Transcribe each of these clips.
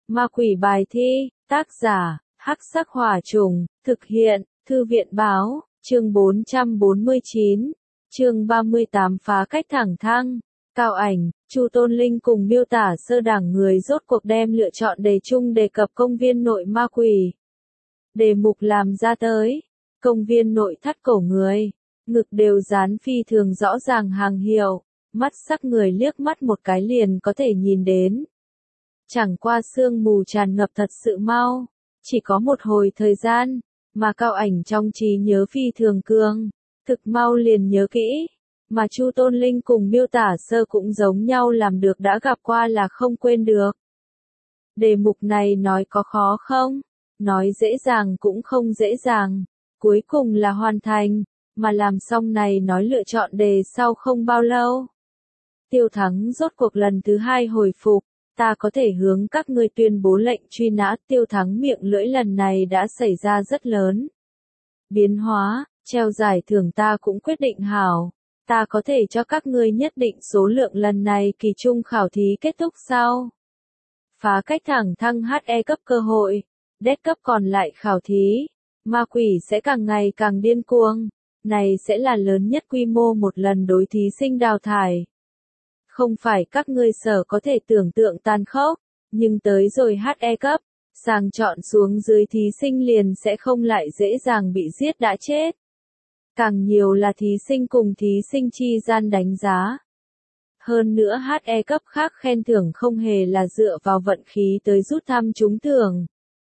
Ma quỷ bài thi, tác giả, Hắc Sắc Hỏa Trùng, thực hiện, Thư viện báo, chương 449, chương 38 phá cách thẳng thăng. Cao ảnh, Chu Tôn Linh cùng miêu tả sơ đẳng người rốt cuộc đem lựa chọn đề chung đề cập công viên nội ma quỷ. Đề mục làm ra tới, công viên nội thắt cổ người, ngực đều dán phi thường rõ ràng hàng hiệu, mắt sắc người liếc mắt một cái liền có thể nhìn đến. Chẳng qua sương mù tràn ngập thật sự mau, chỉ có một hồi thời gian, mà Cao ảnh trong trí nhớ phi thường cường, thực mau liền nhớ kỹ, mà Chu Tôn Linh cùng miêu tả sơ cũng giống nhau làm được đã gặp qua là không quên được. Đề mục này nói có khó không? Nói dễ dàng cũng không dễ dàng, cuối cùng là hoàn thành, mà làm xong này nói lựa chọn đề sau không bao lâu. Tiêu Thắng rốt cuộc lần thứ 2 hồi phục, ta có thể hướng các ngươi tuyên bố lệnh truy nã. Tiêu Thắng miệng lưỡi lần này đã xảy ra rất lớn biến hóa, treo giải thưởng ta cũng quyết định hảo, ta có thể cho các ngươi nhất định số lượng lần này kỳ trung khảo thí kết thúc sau. Phá cách thẳng thăng HE cấp cơ hội, D cấp còn lại khảo thí, ma quỷ sẽ càng ngày càng điên cuồng, này sẽ là lớn nhất quy mô một lần đối thí sinh đào thải. Không phải các ngươi sở có thể tưởng tượng tàn khốc, nhưng tới rồi HE cấp, sàng chọn xuống dưới thí sinh liền sẽ không lại dễ dàng bị giết đã chết. Càng nhiều là thí sinh cùng thí sinh chi gian đánh giá. Hơn nữa HE cấp khác khen thưởng không hề là dựa vào vận khí tới rút thăm trúng thưởng,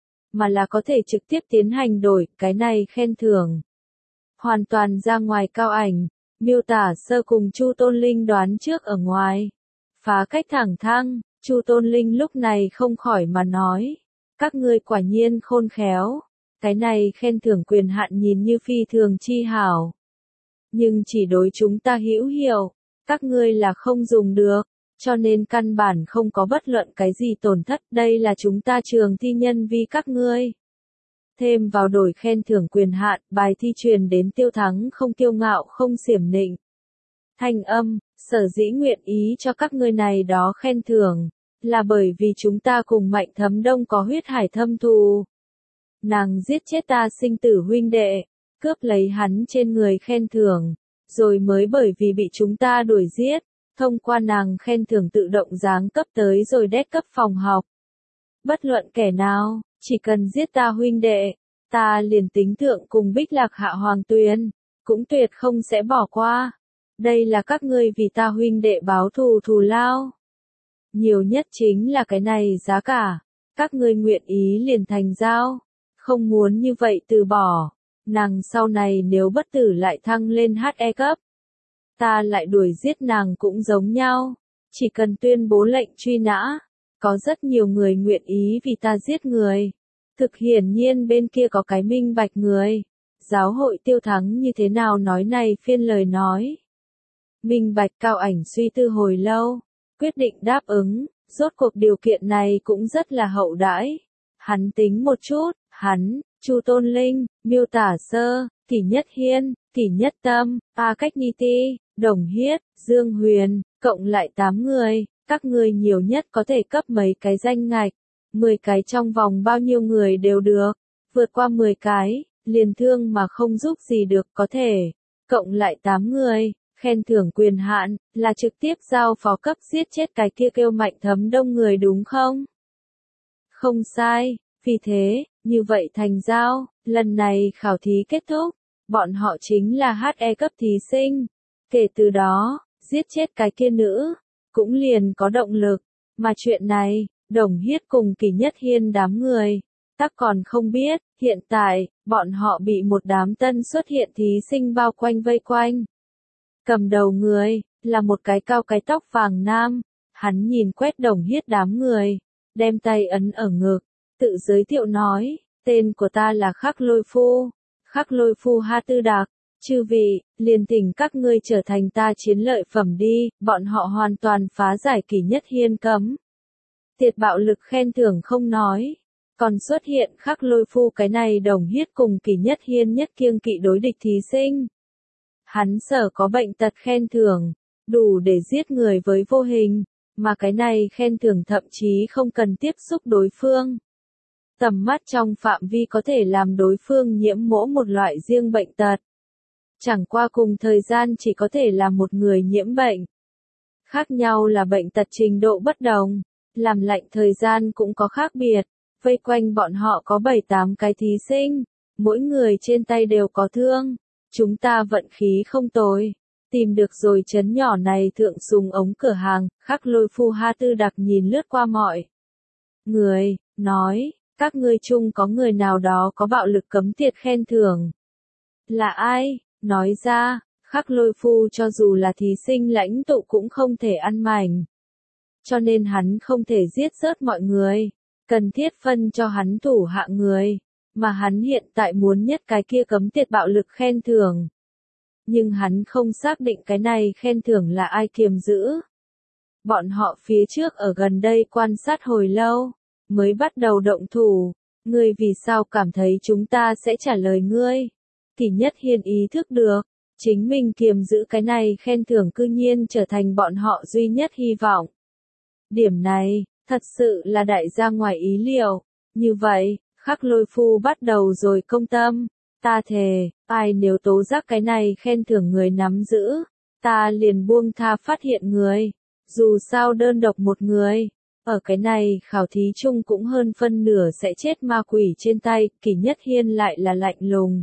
mà là có thể trực tiếp tiến hành đổi, cái này khen thưởng hoàn toàn ra ngoài Cao ảnh, miêu tả sơ cùng Chu Tôn Linh đoán trước ở ngoài. Phá cách thẳng thăng, Chu Tôn Linh lúc này không khỏi mà nói, các ngươi quả nhiên khôn khéo, cái này khen thưởng quyền hạn nhìn như phi thường chi hảo, nhưng chỉ đối chúng ta hữu hiệu, các ngươi là không dùng được, cho nên căn bản không có bất luận cái gì tổn thất, đây là chúng ta trường thi nhân vi các ngươi. Thêm vào đổi khen thưởng quyền hạn, bài thi truyền đến Tiêu Thắng không kiêu ngạo không xiểm nịnh. Thanh âm, sở dĩ nguyện ý cho các ngươi này đó khen thưởng, là bởi vì chúng ta cùng Mạnh Thấm Đông có huyết hải thâm thù. Nàng giết chết ta sinh tử huynh đệ, cướp lấy hắn trên người khen thưởng, rồi mới bởi vì bị chúng ta đuổi giết, thông qua nàng khen thưởng tự động giáng cấp tới rồi đét cấp phòng học. Bất luận kẻ nào, chỉ cần giết ta huynh đệ, ta liền tính thượng cùng Bích Lạc Hạ Hoàng Tuyền, cũng tuyệt không sẽ bỏ qua. Đây là các ngươi vì ta huynh đệ báo thù thù lao. Nhiều nhất chính là cái này giá cả, các ngươi nguyện ý liền thành giao, không muốn như vậy từ bỏ. Nàng sau này nếu bất tử lại thăng lên HE cấp, ta lại đuổi giết nàng cũng giống nhau, chỉ cần tuyên bố lệnh truy nã, có rất nhiều người nguyện ý vì ta giết người. Thực hiển nhiên bên kia có cái minh bạch người. Giáo hội Tiêu Thắng như thế nào nói này phiên lời nói. Minh bạch. Cao ảnh suy tư hồi lâu, quyết định đáp ứng, rốt cuộc điều kiện này cũng rất là hậu đãi. Hắn tính một chút, hắn, Chu Tôn Linh, miêu tả sơ, Kỷ Nhất Hiên, Kỷ Nhất Tâm, A Cách Ni Ti, Đồng Hiết, Dương Huyền, cộng lại 8 người, các ngươi nhiều nhất có thể cấp mấy cái danh ngạch, 10 cái trong vòng bao nhiêu người đều được, vượt qua 10 cái, liền thương mà không giúp gì được có thể, cộng lại 8 người, khen thưởng quyền hạn, là trực tiếp giao phó cấp giết chết cái kia kêu Mạnh Thấm Đông người đúng không? Không sai, vì thế, như vậy thành giao, lần này khảo thí kết thúc, bọn họ chính là HE cấp thí sinh, kể từ đó, giết chết cái kia nữ, cũng liền có động lực, mà chuyện này, Đồng Hiết cùng Kỷ Nhất Hiên đám người, tắc còn không biết, hiện tại, bọn họ bị một đám tân xuất hiện thí sinh bao quanh vây quanh. Cầm đầu người, là một cái cao cái tóc vàng nam, hắn nhìn quét Đồng Hiết đám người, đem tay ấn ở ngực, tự giới thiệu nói, tên của ta là Khắc Lôi Phu Ha Tư Đạc, chư vị, liền thỉnh các ngươi trở thành ta chiến lợi phẩm đi, bọn họ hoàn toàn phá giải Kỷ Nhất Hiên cấm. Tiệt bạo lực khen thưởng không nói, còn xuất hiện Khắc Lôi Phu cái này Đồng Hiết cùng Kỷ Nhất Hiên nhất kiêng kỵ đối địch thí sinh. Hắn sở có bệnh tật khen thưởng, đủ để giết người với vô hình, mà cái này khen thưởng thậm chí không cần tiếp xúc đối phương. Tầm mắt trong phạm vi có thể làm đối phương nhiễm mỗi một loại riêng bệnh tật. Chẳng qua cùng thời gian chỉ có thể là một người nhiễm bệnh. Khác nhau là bệnh tật trình độ bất đồng, làm lạnh thời gian cũng có khác biệt. Vây quanh bọn họ có 7-8 cái thí sinh, mỗi người trên tay đều có thương. Chúng ta vận khí không tồi, tìm được rồi trấn nhỏ này thượng súng ống cửa hàng. Khắc Lôi Phu Ha Tư Đặc nhìn lướt qua mọi người, nói, các ngươi chung có người nào đó có bạo lực cấm tiệt khen thưởng. Là ai? Nói ra, Khắc Lôi Phu cho dù là thí sinh lãnh tụ cũng không thể ăn mảnh. Cho nên hắn không thể giết rớt mọi người, cần thiết phân cho hắn thủ hạ người, mà hắn hiện tại muốn nhất cái kia cấm tiệt bạo lực khen thưởng. Nhưng hắn không xác định cái này khen thưởng là ai kiềm giữ. Bọn họ phía trước ở gần đây quan sát hồi lâu, mới bắt đầu động thủ. Ngươi vì sao cảm thấy chúng ta sẽ trả lời ngươi? Kỷ Nhất Hiên ý thức được, chính mình kiềm giữ cái này khen thưởng cư nhiên trở thành bọn họ duy nhất hy vọng. Điểm này, thật sự là đại ra ngoài ý liệu. Như vậy, Khắc Lôi Phu bắt đầu rồi công tâm. Ta thề, ai nếu tố giác cái này khen thưởng người nắm giữ, ta liền buông tha phát hiện người. Dù sao đơn độc một người, ở cái này khảo thí chung cũng hơn phân nửa sẽ chết ma quỷ trên tay. Kỷ Nhất Hiên lại là lạnh lùng.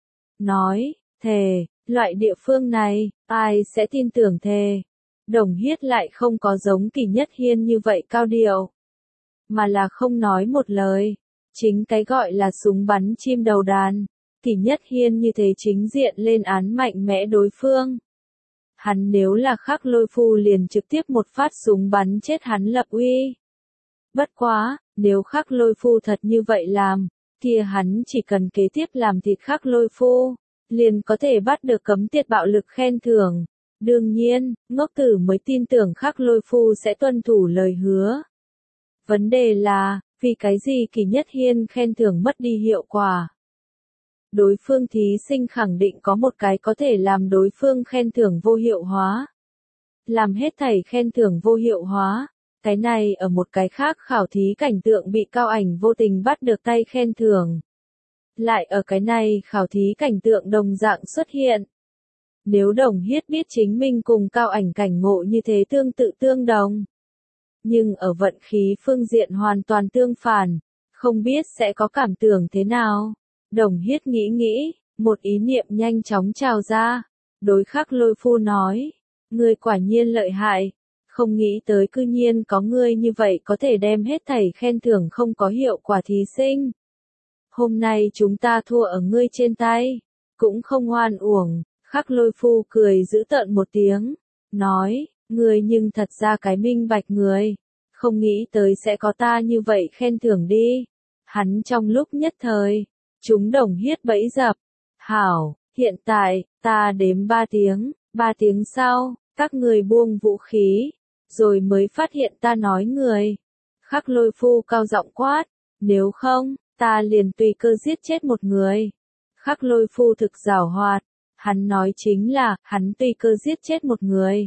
Nói, thề, loại địa phương này, ai sẽ tin tưởng thề. Đồng Hiết lại không có giống Kỷ Nhất Hiên như vậy cao điệu, mà là không nói một lời. Chính cái gọi là súng bắn chim đầu đàn, Kỷ Nhất Hiên như thế chính diện lên án mạnh mẽ đối phương. Hắn nếu là Khắc Lôi Phu liền trực tiếp một phát súng bắn chết hắn lập uy. Bất quá, nếu Khắc Lôi Phu thật như vậy làm, kia hắn chỉ cần kế tiếp làm thịt Khắc Lôi Phu, liền có thể bắt được cấm tiệt bạo lực khen thưởng. Đương nhiên, ngốc tử mới tin tưởng Khắc Lôi Phu sẽ tuân thủ lời hứa. Vấn đề là, vì cái gì Kỷ Nhất Hiên khen thưởng mất đi hiệu quả? Đối phương thí sinh khẳng định có một cái có thể làm đối phương khen thưởng vô hiệu hóa. Làm hết thảy khen thưởng vô hiệu hóa. Cái này ở một cái khác khảo thí cảnh tượng bị Cao Ảnh vô tình bắt được tay khen thưởng. Lại ở cái này khảo thí cảnh tượng đồng dạng xuất hiện. Nếu Đồng Hiết biết chính mình cùng Cao Ảnh cảnh ngộ như thế tương tự tương đồng, nhưng ở vận khí phương diện hoàn toàn tương phản, không biết sẽ có cảm tưởng thế nào. Đồng Hiết nghĩ nghĩ, một ý niệm nhanh chóng trào ra, đối Khắc Lôi Phu nói, ngươi quả nhiên lợi hại, không nghĩ tới cư nhiên có ngươi như vậy có thể đem hết thảy khen thưởng không có hiệu quả thí sinh. Hôm nay chúng ta thua ở ngươi trên tay, cũng không oan uổng. Khắc Lôi Phu cười giễu tợn một tiếng, nói, ngươi nhưng thật ra cái minh bạch người, không nghĩ tới sẽ có ta như vậy khen thưởng đi. Hắn trong lúc nhất thời, chúng Đồng Hiết bẫy dập. Hảo, hiện tại, ta đếm 3 tiếng, 3 tiếng sau, các người buông vũ khí, rồi mới phát hiện ta nói người. Khắc Lôi Phu cao giọng quát, nếu không, ta liền tùy cơ giết chết một người. Khắc Lôi Phu thực giảo hoạt. Hắn nói chính là, hắn tùy cơ giết chết một người.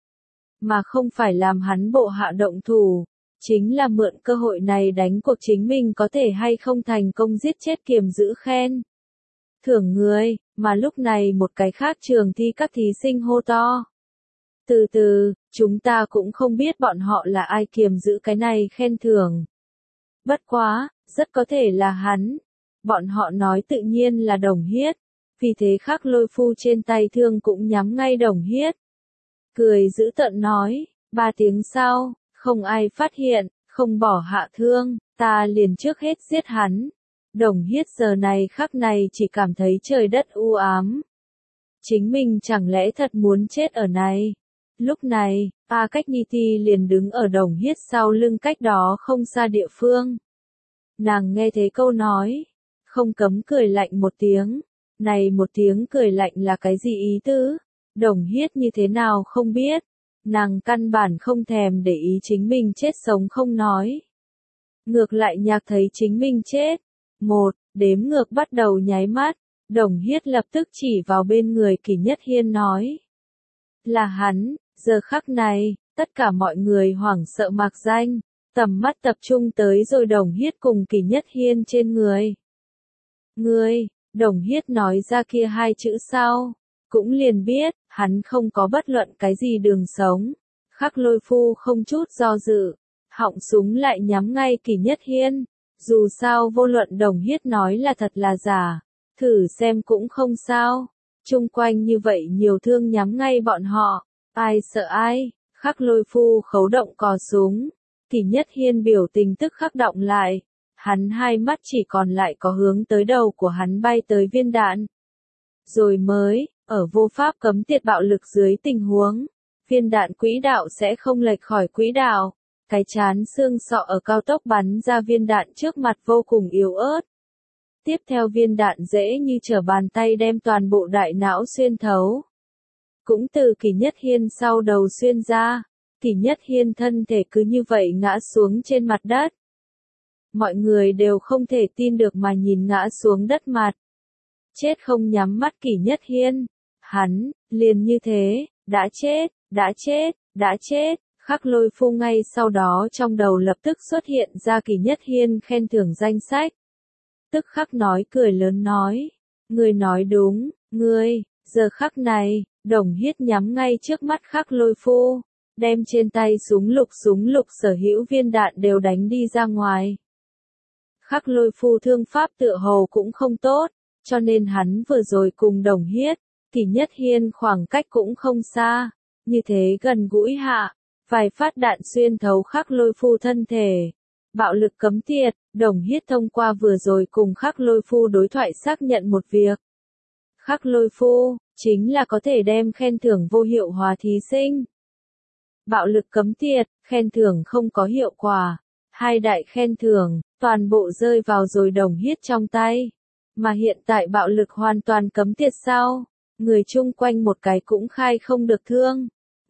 Mà không phải làm hắn bộ hạ động thủ. Chính là mượn cơ hội này đánh cuộc chính mình có thể hay không thành công giết chết kiềm giữ khen thưởng người. Mà lúc này một cái khác trường thi các thí sinh hô to. Từ từ, chúng ta cũng không biết bọn họ là ai kiềm giữ cái này khen thưởng. Bất quá, rất có thể là hắn. Bọn họ nói tự nhiên là Đồng Hiết. Vì thế Khắc Lôi Phu trên tay thương cũng nhắm ngay Đồng Hiết. Cười giễu tợn nói, 3 tiếng sau, không ai phát hiện, không bỏ hạ thương, ta liền trước hết giết hắn. Đồng Hiết giờ này khắc này chỉ cảm thấy trời đất u ám. Chính mình chẳng lẽ thật muốn chết ở này. Lúc này, A Cách Niti liền đứng ở Đồng Hiết sau lưng cách đó không xa địa phương. Nàng nghe thấy câu nói, không cấm cười lạnh một tiếng. Này một tiếng cười lạnh là cái gì ý tứ? Đồng Hiết như thế nào không biết. Nàng căn bản không thèm để ý chính mình chết sống không nói. Ngược lại nhạc thấy chính mình chết. 1, đếm ngược bắt đầu nháy mắt. Đồng Hiết lập tức chỉ vào bên người Kỷ Nhất Hiên nói. Là hắn, giờ khắc này, Tất cả mọi người hoảng sợ mạc danh, tầm mắt tập trung tới rồi Đồng Hiết cùng Kỷ Nhất Hiên trên người. Ngươi, Đồng Hiết nói ra kia hai chữ sau, cũng liền biết, hắn không có bất luận cái gì đường sống. Khắc Lôi Phu không chút do dự, họng súng lại nhắm ngay Kỷ Nhất Hiên. Dù sao vô luận Đồng Hiết nói là thật là giả, thử xem cũng không sao. Chung quanh như vậy nhiều thương nhắm ngay bọn họ, ai sợ ai. Khắc Lôi Phu khấu động cò súng, Kỷ Nhất Hiên biểu tình tức khắc động lại. Hắn hai mắt chỉ còn lại có hướng tới đầu của hắn bay tới viên đạn. Rồi mới, ở vô pháp cấm tiệt bạo lực dưới tình huống, viên đạn quỹ đạo sẽ không lệch khỏi quỹ đạo. Cái chán xương sọ ở cao tốc bắn ra viên đạn trước mặt vô cùng yếu ớt. Tiếp theo viên đạn dễ như trở bàn tay đem toàn bộ đại não xuyên thấu. Cũng từ Kỷ Nhất Hiên sau đầu xuyên ra, Kỷ Nhất Hiên thân thể cứ như vậy ngã xuống trên mặt đất. Mọi người đều không thể tin được mà nhìn ngã xuống đất mặt. Chết không nhắm mắt Kỷ Nhất Hiên. Hắn, liền như thế, đã chết, đã chết, đã chết. Khắc Lôi Phu ngay sau đó trong đầu lập tức xuất hiện ra Kỷ Nhất Hiên khen thưởng danh sách. Tức khắc nói cười lớn nói. Ngươi nói đúng, ngươi, giờ khắc này, Đồng Hiết nhắm ngay trước mắt Khắc Lôi Phu, đem trên tay súng lục sở hữu viên đạn đều đánh đi ra ngoài. Khắc Lôi Phu thương pháp tựa hồ cũng không tốt, cho nên hắn vừa rồi cùng Đồng Hiết, Kỷ Nhất Hiên khoảng cách cũng không xa, như thế gần gũi hạ, vài phát đạn xuyên thấu Khắc Lôi Phu thân thể. Bạo lực cấm tiệt, Đồng Hiết thông qua vừa rồi cùng Khắc Lôi Phu đối thoại xác nhận một việc. Khắc Lôi Phu, chính là có thể đem khen thưởng vô hiệu hóa thí sinh. Bạo lực cấm tiệt, khen thưởng không có hiệu quả. Hai đại khen thưởng, toàn bộ rơi vào rồi Đồng Hiết trong tay. Mà hiện tại bạo lực hoàn toàn cấm tiệt sau, người chung quanh một cái cũng khai không được thương.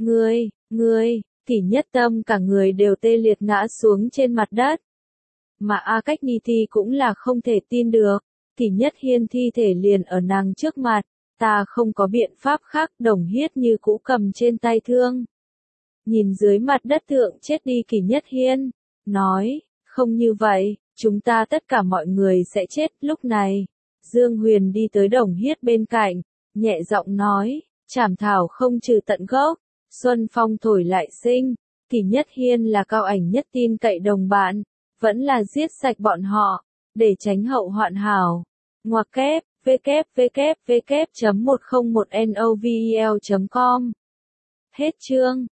Ngươi, Kỷ Nhất Tâm cả người đều tê liệt ngã xuống trên mặt đất. Mà A Cách Ni Thi cũng là không thể tin được, Kỷ Nhất Hiên thi thể liền ở nàng trước mặt, ta không có biện pháp khác. Đồng Hiết như cũ cầm trên tay thương. Nhìn dưới mặt đất thượng chết đi Kỷ Nhất Hiên, nói, không như vậy, chúng ta tất cả mọi người sẽ chết. Lúc này, Dương Huyền đi tới Đồng Hiết bên cạnh, nhẹ giọng nói, chảm thảo không trừ tận gốc, xuân phong thổi lại sinh. Kỷ Nhất Hiên là Cao Ảnh nhất tin cậy đồng bạn, vẫn là giết sạch bọn họ, để tránh hậu hoạn hảo. Ngoặc kép, www.101novel.com. Hết chương.